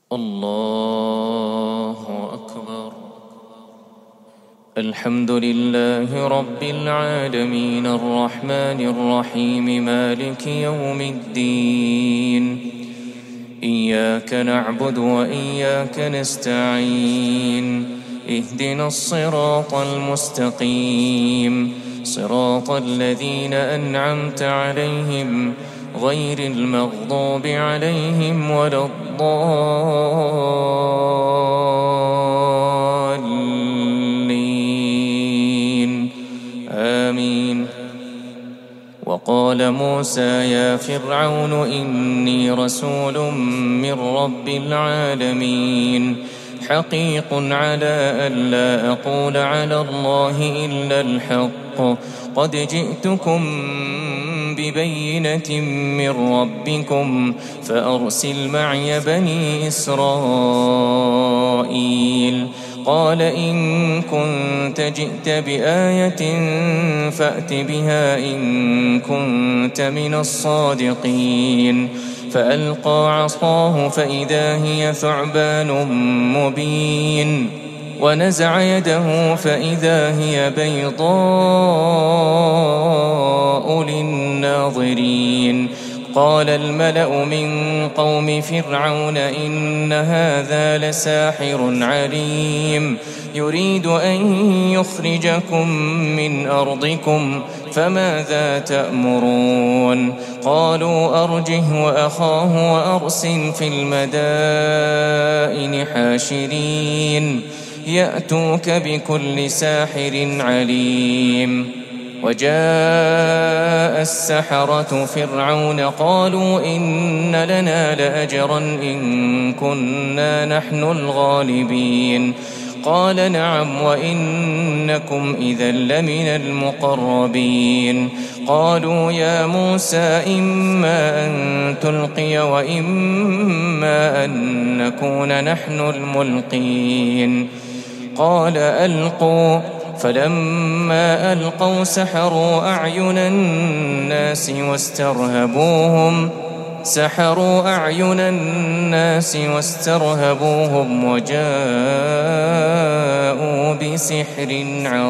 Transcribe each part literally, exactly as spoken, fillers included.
الله أكبر. الحمد لله رب العالمين الرحمن الرحيم مالك يوم الدين. إياك نعبد وإياك نستعين. اهدنا الصراط المستقيم صراط الذين أنعمت عليهم غير المغضوب عليهم ولا الضالين آمين. وقال موسى يا فرعون إني رسول من رب العالمين حقيق على ألا أقول على الله إلا الحق قد جئتكم ببينة من ربكم فأرسل معي بني إسرائيل. قال إن كنت جئت بآية فأت بها إن كنت من الصادقين. فألقى عصاه فإذا هي ثعبان مبين ونزع يده فإذا هي بيضاء للناظرين. قال الملأ من قوم فرعون إن هذا لساحر عليم يريد أن يخرجكم من أرضكم فماذا تأمرون؟ قالوا أرجه وأخاه وأرسل في المدائن حاشرين يأتوك بكل ساحر عليم. وجاء السحرة فرعون قالوا إن لنا لأجرا إن كنا نحن الغالبين. قال نعم وإنكم إذا لمن المقربين. قالوا يا موسى إما أن تلقي وإما أن نكون نحن الملقين. قال ألقوا. فلما ألقوا سحروا أعين الناس واسترهبوهم سحروا أعين الناس واسترهبوهم وجاءوا بسحر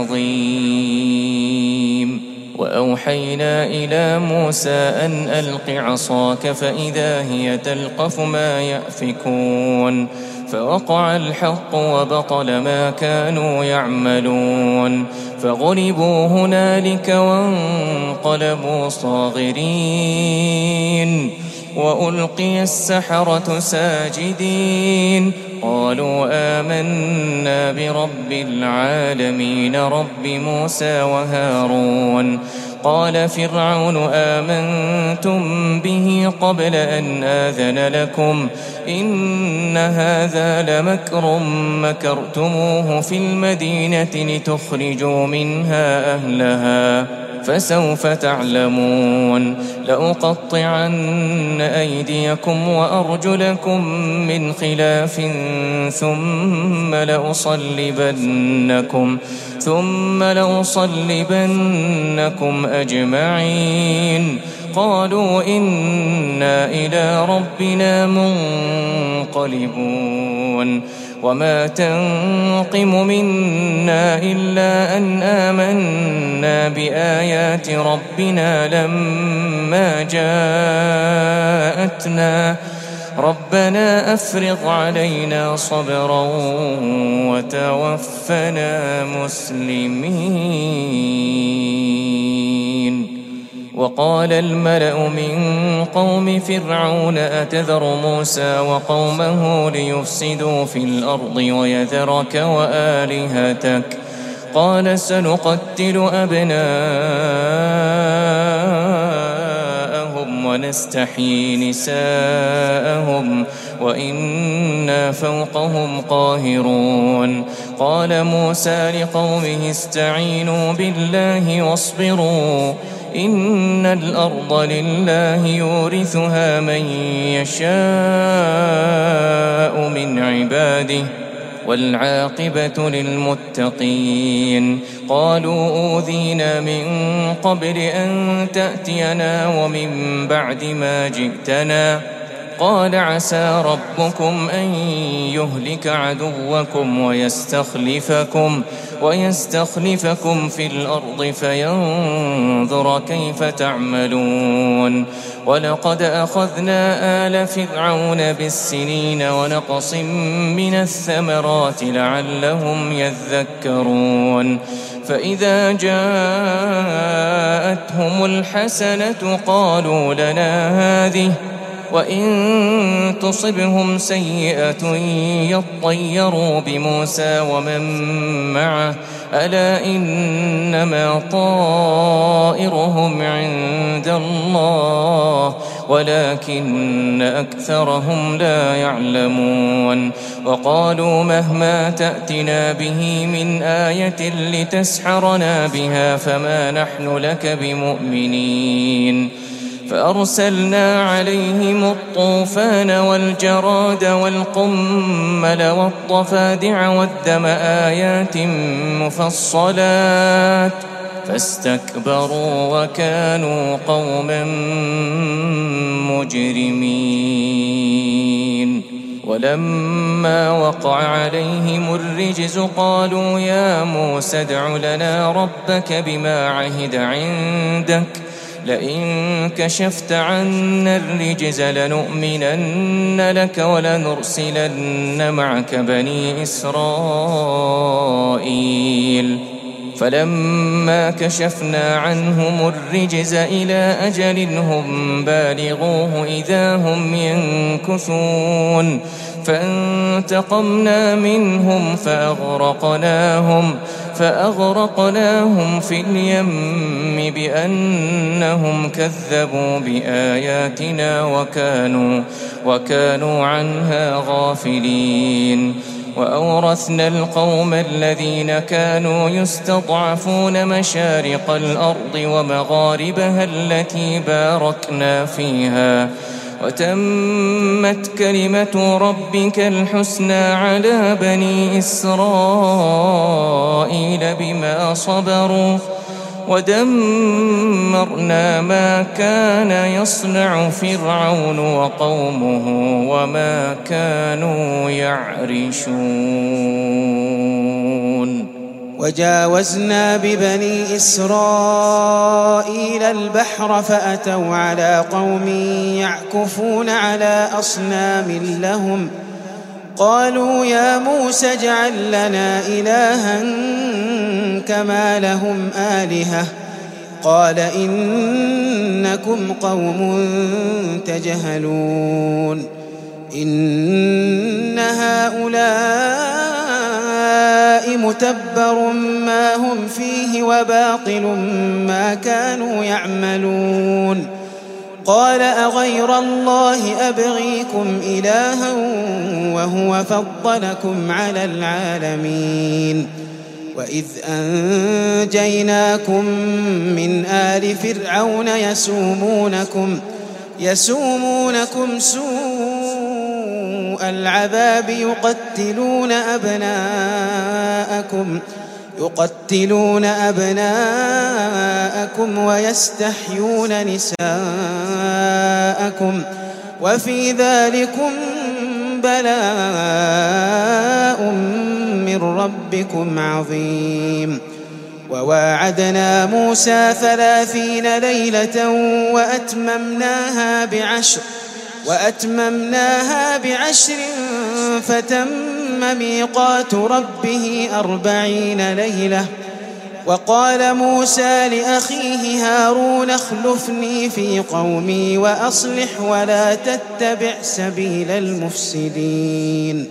عظيم. وأوحينا إلى موسى أن ألق عصاك فإذا هي تلقف ما يأفكون. فوقع الحق وبطل ما كانوا يعملون. فغلبوا هنالك وانقلبوا صاغرين وألقي السحرة ساجدين قالوا آمنا برب العالمين رب موسى وهارون. قال فرعون آمنتم به قبل أن آذن لكم إن هذا لمكر مكرتموه في المدينة لتخرجوا منها أهلها فسوف تعلمون. لأقطعن أيديكم وأرجلكم من خلاف ثم لأصلبنكم ثم لأصلبنكم أجمعين. قالوا إنا إلى ربنا منقلبون. وما تنقم منا إلا أن آمنا بآيات ربنا لما جاءتنا ربنا أفرغ علينا صبرا وتوفنا مسلمين. وقال الملأ من قوم فرعون أتذر موسى وقومه ليفسدوا في الأرض ويذرك وآلهتك قال سنقتل أبناءهم ونستحيي نساءهم وإنا فوقهم قاهرون. قال موسى لقومه استعينوا بالله واصبروا إن الأرض لله يورثها من يشاء من عباده والعاقبة للمتقين. قالوا أوذينا من قبل أن تأتينا ومن بعد ما جئتنا قال عسى ربكم أن يهلك عدوكم ويستخلفكم, ويستخلفكم في الأرض فينظر كيف تعملون. ولقد أخذنا آل فرعون بالسنين ونقص من الثمرات لعلهم يذكرون. فإذا جاءتهم الحسنة قالوا لنا هذه، وإن تصبهم سيئة يطيروا بموسى ومن معه ألا إنما طائرهم عند الله ولكن أكثرهم لا يعلمون. وقالوا مهما تأتنا به من آية لتسحرنا بها فما نحن لك بمؤمنين. فأرسلنا عليهم الطوفان والجراد والقمل والضفادع والدم آيات مفصلات فاستكبروا وكانوا قوما مجرمين. ولما وقع عليهم الرجز قالوا يا موسى ادع لنا ربك بما عهد عندك لئن كشفت عنا الرجز لنؤمنن لك ولنرسلن معك بني إسرائيل. فلما كشفنا عنهم الرجز إلى أجل هم بالغوه إذا هم ينكثون فانتقمنا منهم فأغرقناهم فأغرقناهم في اليم بأنهم كذبوا بآياتنا وكانوا, وكانوا عنها غافلين. وأورثنا القوم الذين كانوا يستضعفون مشارق الأرض ومغاربها التي باركنا فيها وتمت كلمة ربك الحسنى على بني إسرائيل بما صبروا ودمرنا ما كان يصنع فرعون وقومه وما كانوا يعرشون. وجاوزنا ببني إسرائيل البحر فأتوا على قوم يعكفون على أصنام لهم قالوا يا موسى اجعل لنا إلها كما لهم آلهة قال إنكم قوم تجهلون. إن هؤلاء متبر ما هم فيه وباطل ما كانوا يعملون. قال أغير الله أبغيكم إلها وهو فضلكم على العالمين. وإذ أنجيناكم من آل فرعون يسومونكم, يسومونكم سوء العذاب يقتلون أبناءكم يقتلون أبناءكم ويستحيون نساءكم وفي ذلكم بلاء من ربكم عظيم. وواعدنا موسى ثلاثين ليلة وأتممناها بعشر وأتممناها بعشر فتم ميقات ربه أربعين ليلة. وقال موسى لأخيه هارون اخلفني في قومي وأصلح ولا تتبع سبيل المفسدين.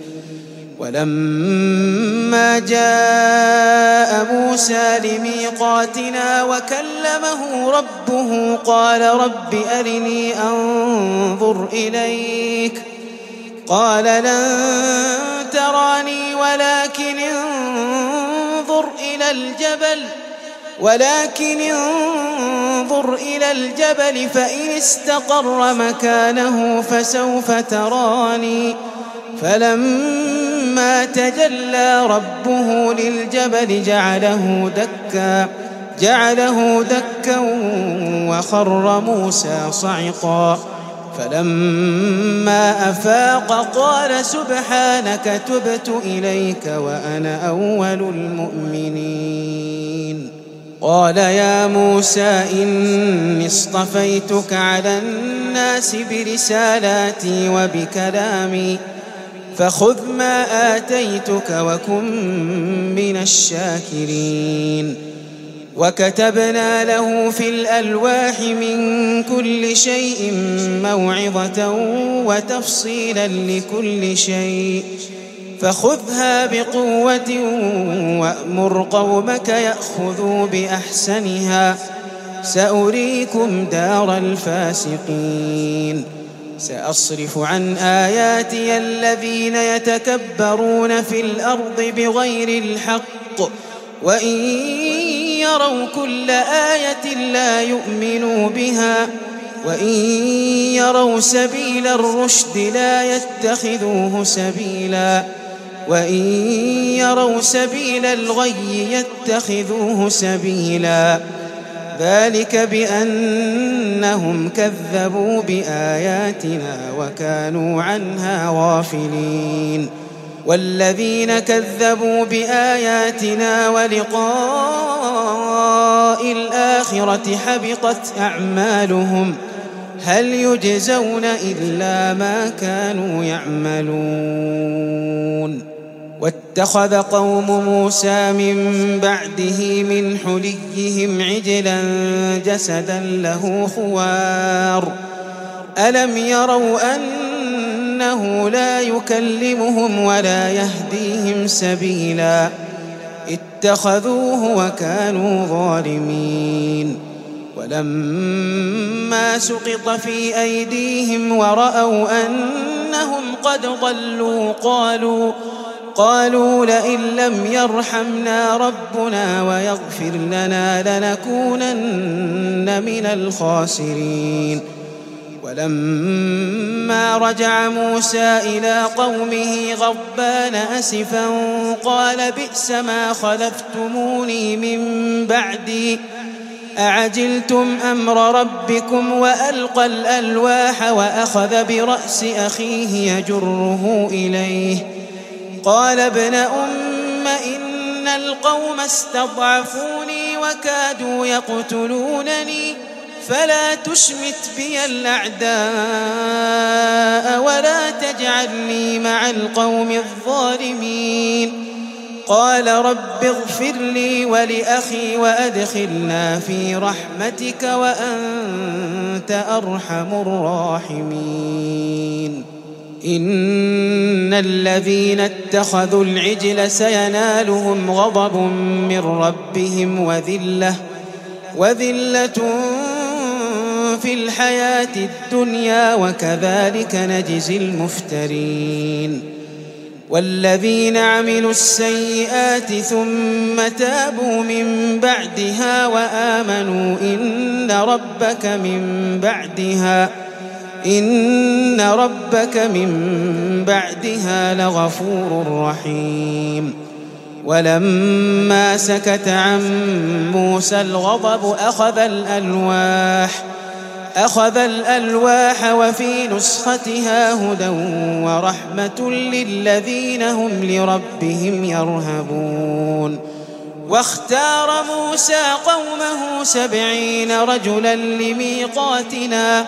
ولما جاء موسى لميقاتنا وكلمه ربه قال رب أرني أنظر إليك قال لن تراني ولكن انظر إلى الجبل ولكن انظر إلى الجبل فإن استقر مكانه فسوف تراني. فلما تجلى ربه للجبل جعله دكا جعله دكا وخر موسى صعقا فلما أفاق قال سبحانك تبت إليك وأنا أول المؤمنين. قال يا موسى إني اصطفيتك على الناس برسالاتي وبكلامي فخذ ما آتيتك وكن من الشاكرين. وكتبنا له في الألواح من كل شيء موعظة وتفصيلا لكل شيء فخذها بقوة وأمر قومك يأخذوا بأحسنها سأريكم دار الفاسقين. سأصرف عن آياتي الذين يتكبرون في الأرض بغير الحق وإن يروا كل آية لا يؤمنوا بها وإن يروا سبيل الرشد لا يتخذوه سبيلا وإن يروا سبيل الغي يتخذوه سبيلا ذلك بأنهم كذبوا بآياتنا وكانوا عنها غافلين. والذين كذبوا بآياتنا ولقاء الآخرة حبطت أعمالهم هل يجزون إلا ما كانوا يعملون. واتخذ قوم موسى من بعده من حليهم عجلا جسدا له خوار ألم يروا أنه لا يكلمهم ولا يهديهم سبيلا اتخذوه وكانوا ظالمين. ولما سقط في أيديهم ورأوا أنهم قد ضلوا قالوا قالوا لئن لم يرحمنا ربنا ويغفر لنا لنكونن من الخاسرين. ولما رجع موسى إلى قومه غضبان أسفا قال بئس ما خلفتموني من بعدي أعجلتم أمر ربكم وألقى الألواح وأخذ برأس أخيه يجره إليه قال ابن أم إن القوم استضعفوني وكادوا يقتلونني فلا تشمت بي الأعداء ولا تجعلني مع القوم الظالمين. قال رب اغفر لي ولأخي وأدخلنا في رحمتك وأنت أرحم الراحمين. إن الذين اتخذوا العجل سينالهم غضب من ربهم وذلة وذلة في الحياة الدنيا وكذلك نجزي المفترين. والذين عملوا السيئات ثم تابوا من بعدها وآمنوا إن ربك من بعدها إن ربك من بعدها لغفور رحيم. ولما سكت عن موسى الغضب أخذ الألواح أخذ الألواح وفي نسختها هدى ورحمة للذين هم لربهم يرهبون. واختار موسى قومه سبعين رجلا لميقاتنا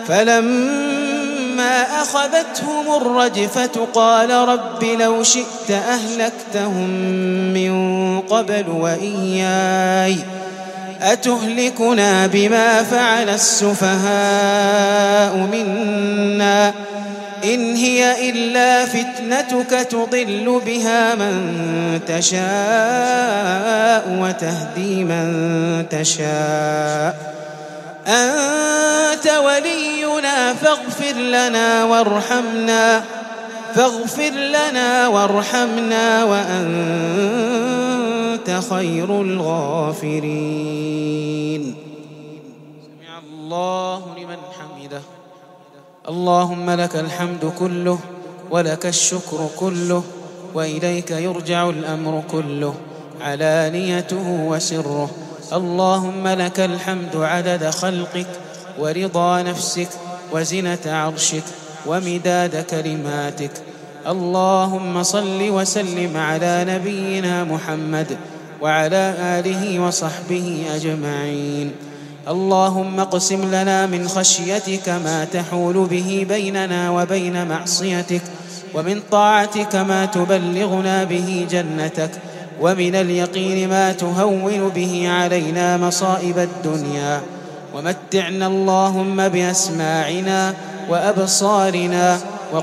فلما أخذتهم الرجفة قال رب لو شئت أهلكتهم من قبل وإياي أتهلكنا بما فعل السفهاء منا إن هي إلا فتنتك تضل بها من تشاء وتهدي من تشاء أنت ولينا فاغفر لنا وارحمنا فاغفر لنا وارحمنا وأنت خير الغافرين. سمع الله لمن حمده. اللهم لك الحمد كله ولك الشكر كله وإليك يرجع الأمر كله علانيته وسره. اللهم لك الحمد عدد خلقك ورضا نفسك وزنة عرشك ومداد كلماتك. اللهم صل وسلم على نبينا محمد وعلى آله وصحبه أجمعين. اللهم اقسم لنا من خشيتك ما تحول به بيننا وبين معصيتك، ومن طاعتك ما تبلغنا به جنتك، ومن اليقين ما تهون به علينا مصائب الدنيا. ومتعنا اللهم بأسماعنا وأبصارنا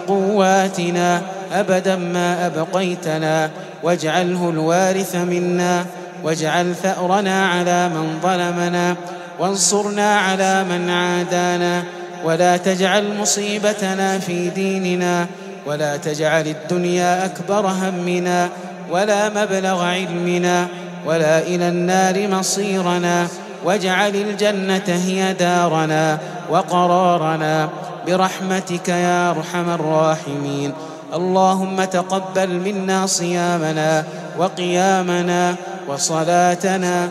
وقواتنا أبدا ما أبقيتنا، واجعله الوارث منا، واجعل ثأرنا على من ظلمنا، وانصرنا على من عادانا، ولا تجعل مصيبتنا في ديننا، ولا تجعل الدنيا أكبر همنا ولا مبلغ علمنا، ولا إلى النار مصيرنا، واجعل الجنة هي دارنا وقرارنا برحمتك يا أرحم الراحمين. اللهم تقبل منا صيامنا وقيامنا وصلاتنا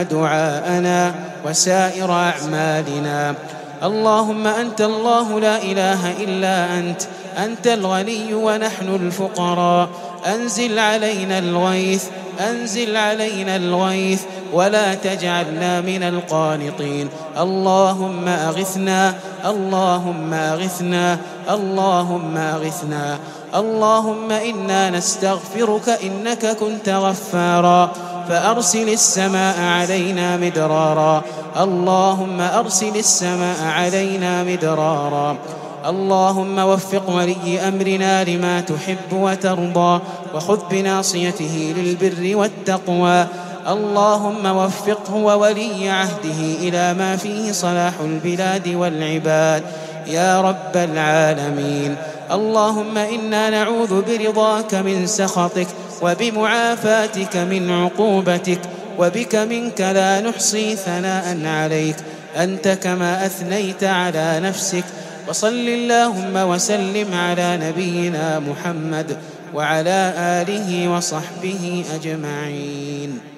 ودعاءنا وسائر أعمالنا. اللهم أنت الله لا إله إلا أنت، أنت الغني ونحن الفقراء. أنزل علينا الغيث، أنزل علينا الغيث، ولا تجعلنا من القانطين. اللهم أغثنا، اللهم أغثنا، اللهم أغثنا. اللهم إنا نستغفرك إنك كنت غفارا، فأرسل السماء علينا مدرارا. اللهم أرسل السماء علينا مدرارا. اللهم وفق ولي أمرنا لما تحب وترضى، وخذ بناصيته للبر والتقوى. اللهم وفقه وولي عهده إلى ما فيه صلاح البلاد والعباد يا رب العالمين. اللهم إنا نعوذ برضاك من سخطك، وبمعافاتك من عقوبتك، وبك منك لا نحصي ثناء عليك، أنت كما أثنيت على نفسك. وصل اللهم وسلم على نبينا محمد وعلى آله وصحبه أجمعين.